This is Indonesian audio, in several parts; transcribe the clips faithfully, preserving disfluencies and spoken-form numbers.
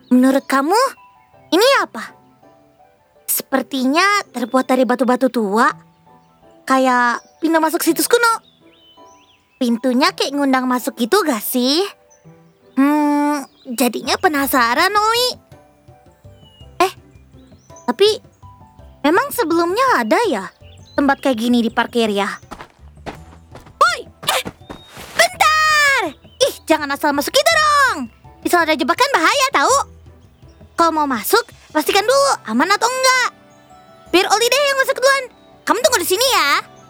Menurut kamu, ini apa? Sepertinya terbuat dari batu-batu tua. Kayak pintu masuk situs kuno. Pintunya kayak ngundang masuk gitu gak sih? Hmm, jadinya penasaran, Oli. Eh, tapi memang sebelumnya ada ya tempat kayak gini di parkir ya? Woi, eh, bentar! Ih, jangan asal masuk itu dong. Bisa ada jebakan bahaya tahu. Kalau mau masuk, pastikan dulu aman atau enggak. Biar Oli deh yang masuk duluan. Kamu tunggu di sini ya.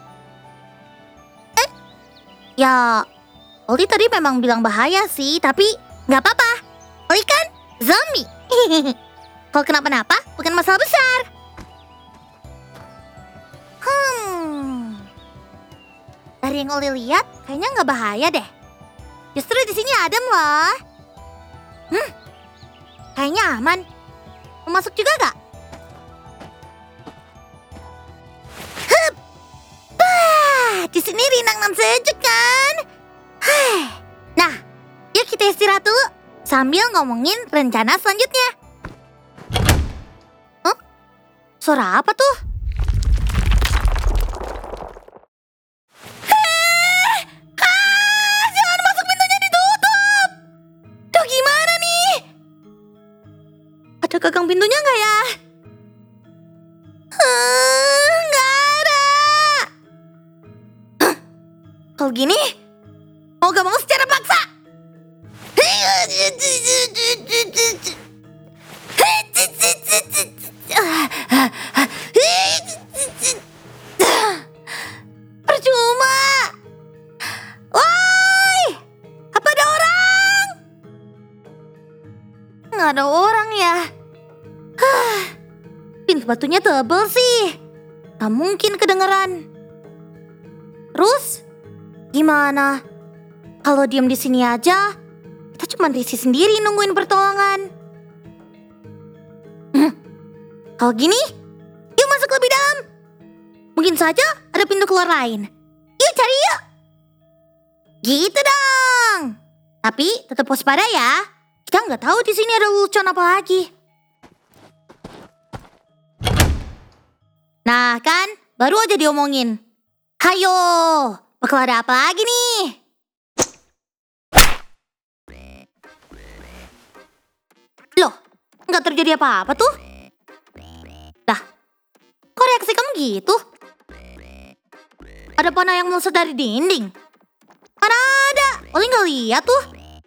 Eh, ya, Oli tadi memang bilang bahaya sih, tapi nggak apa-apa. Oli kan zombie. Kalau kenapa-napa, bukan masalah besar. Hmm, dari yang Oli lihat, kayaknya nggak bahaya deh. Justru di sini adem loh. Hmm, kayaknya aman. Mau masuk juga gak? Hup. Bah, di sini rinang dan sejuk kan? Hei. Nah, yuk kita istirahat dulu sambil ngomongin rencana selanjutnya. Huh? Suara apa tuh? Hei! Ah, jangan masuk, pintunya ditutup. Duh, gimana nih? Ada gagang pintunya nggak ya? Uh, nggak ada. Huh, kalau gini, mau gak mau secara paksa. Percuma. Woi, apa ada orang? Nggak ada orang ya. Hah, pintu batunya tebal sih. Gak mungkin kedengeran. Terus, gimana? Kalau diam di sini aja, kita cuma risih sendiri nungguin pertolongan. Hmm, kalau gini, yuk masuk lebih dalam. Mungkin saja ada pintu keluar lain. Yuk cari yuk. Gitu dong. Tapi tetap waspada ya. Kita nggak tahu di sini ada lelucon apa lagi. Nah kan, baru aja diomongin. Hayo, bakal ada apa lagi nih? Loh, nggak terjadi apa-apa tuh? Dah, kok reaksi kamu gitu? Ada panah yang melesat dari dinding? Mana ada, Oli nggak lihat tuh.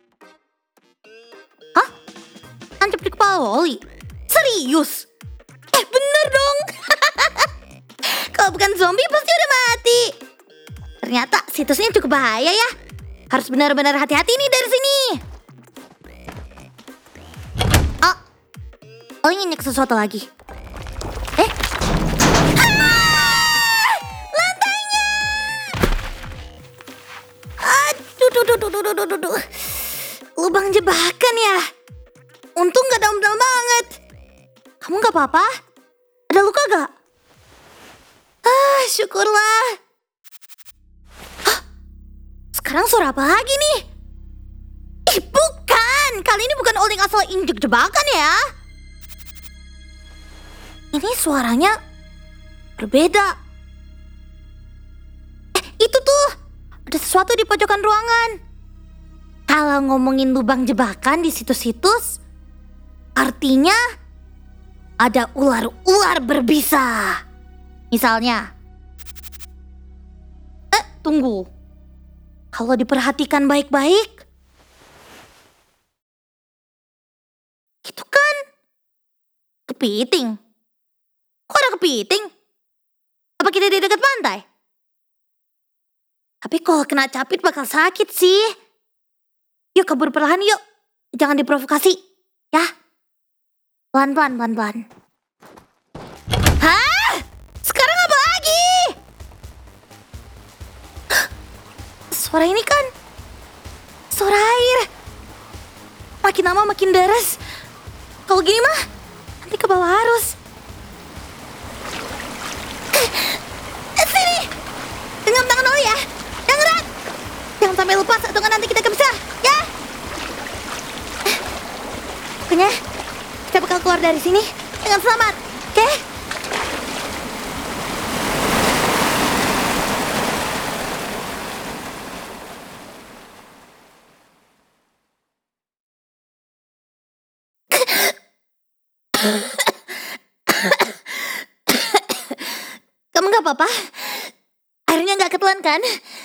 Hah? Nancep di kepala Oli? Serius? Eh, bener dong. Kalau bukan zombie pasti udah mati. Ternyata situsnya cukup bahaya ya. Harus benar-benar hati-hati nih dari sini. Oh, oh ingin nyek sesuatu lagi. Eh, ah! Lantainya. Aduh, duh, duh, duh, duh, duh, duh, duh. Lubang jebakan ya. Untung gak dalam-dalam banget. Kamu gak apa-apa? Ada luka gak? Ah, syukurlah. Hah, sekarang suara apa lagi nih? Ih, bukan. Kali ini bukan Oli asal injek jebakan ya. Ini suaranya berbeda. Eh, itu tuh. Ada sesuatu di pojokan ruangan. Kalau ngomongin lubang jebakan di situs-situs, artinya ada ular-ular berbisa. Misalnya, eh tunggu, kalau diperhatikan baik-baik, itu kan kepiting. Kok ada kepiting? Apa kita di dekat pantai? Tapi kalau kena capit bakal sakit sih. Yuk kabur perlahan yuk, jangan diprovokasi, ya. Pelan-pelan, pelan-pelan. Hah? Sekarang apa lagi? Suara ini kan suara air. Makin lama makin deras. Kalau gini mah nanti ke bawah arus. Sini, genggam tangan Oli ya. Yang erat. Jangan sampai lepas atau nanti kita kepisah, ya. Pokoknya bakal keluar dari sini dengan selamat, oke? Kamu nggak apa-apa? Airnya nggak ketelan kan?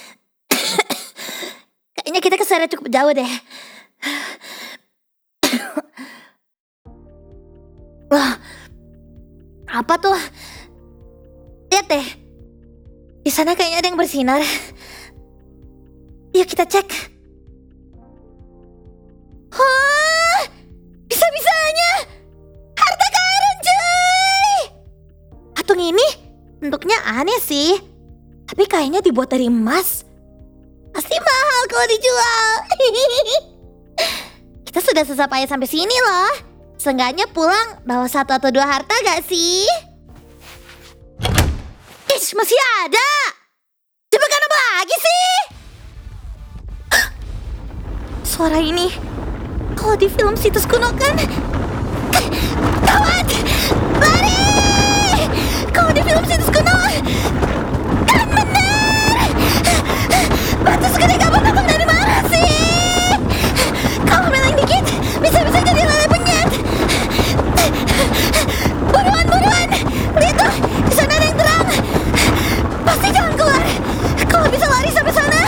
Kayaknya kita kesana cukup jauh deh. Wah, apa tuh? Lihat deh, di sana kayaknya ada yang bersinar. Yuk kita cek. Wah, bisa-bisanya harta karun cuy. Patung ini bentuknya aneh sih, tapi kayaknya dibuat dari emas. Pasti mahal kalau dijual. Kita sudah susah payah sampai sini loh. Seenggaknya pulang bawa satu atau dua harta gak sih? Ish, masih ada. Cepetan apa lagi sih? Suara ini kalau di film situs kuno kan? Gawat! Lari! Kalau di film situs kuno kan bener! Batu segede kapan datang dari mana sih? Kalau meleng dikit bisa-bisa jadi lele penyet. Buruan, buruan! Lihat tuh, di sana ada yang terang. Pasti jangan keluar. Kalau bisa lari sampai sana.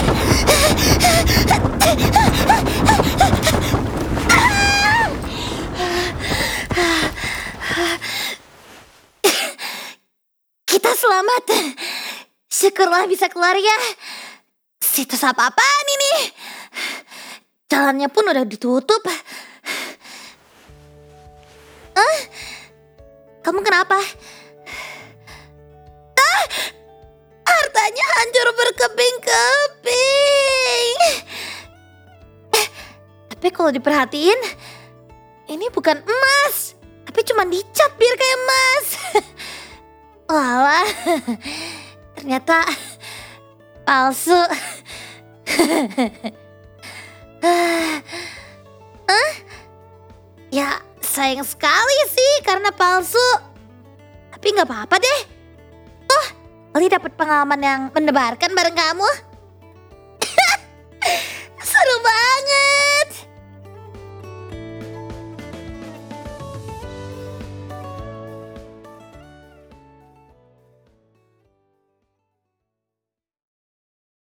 Kita selamat. Syukurlah bisa keluar ya. Situs apa-apaan ini? Jalannya pun udah ditutup. Eh? Kamu kenapa? Ah! Hartanya hancur berkeping-keping. Eh, tapi kalau diperhatiin, ini bukan emas, tapi cuma dicat biar kayak emas. Walah, ternyata palsu. Hah? Ya sayang sekali sih karena palsu. Tapi nggak apa-apa deh. Oh, Oli dapat pengalaman yang mendebarkan bareng kamu.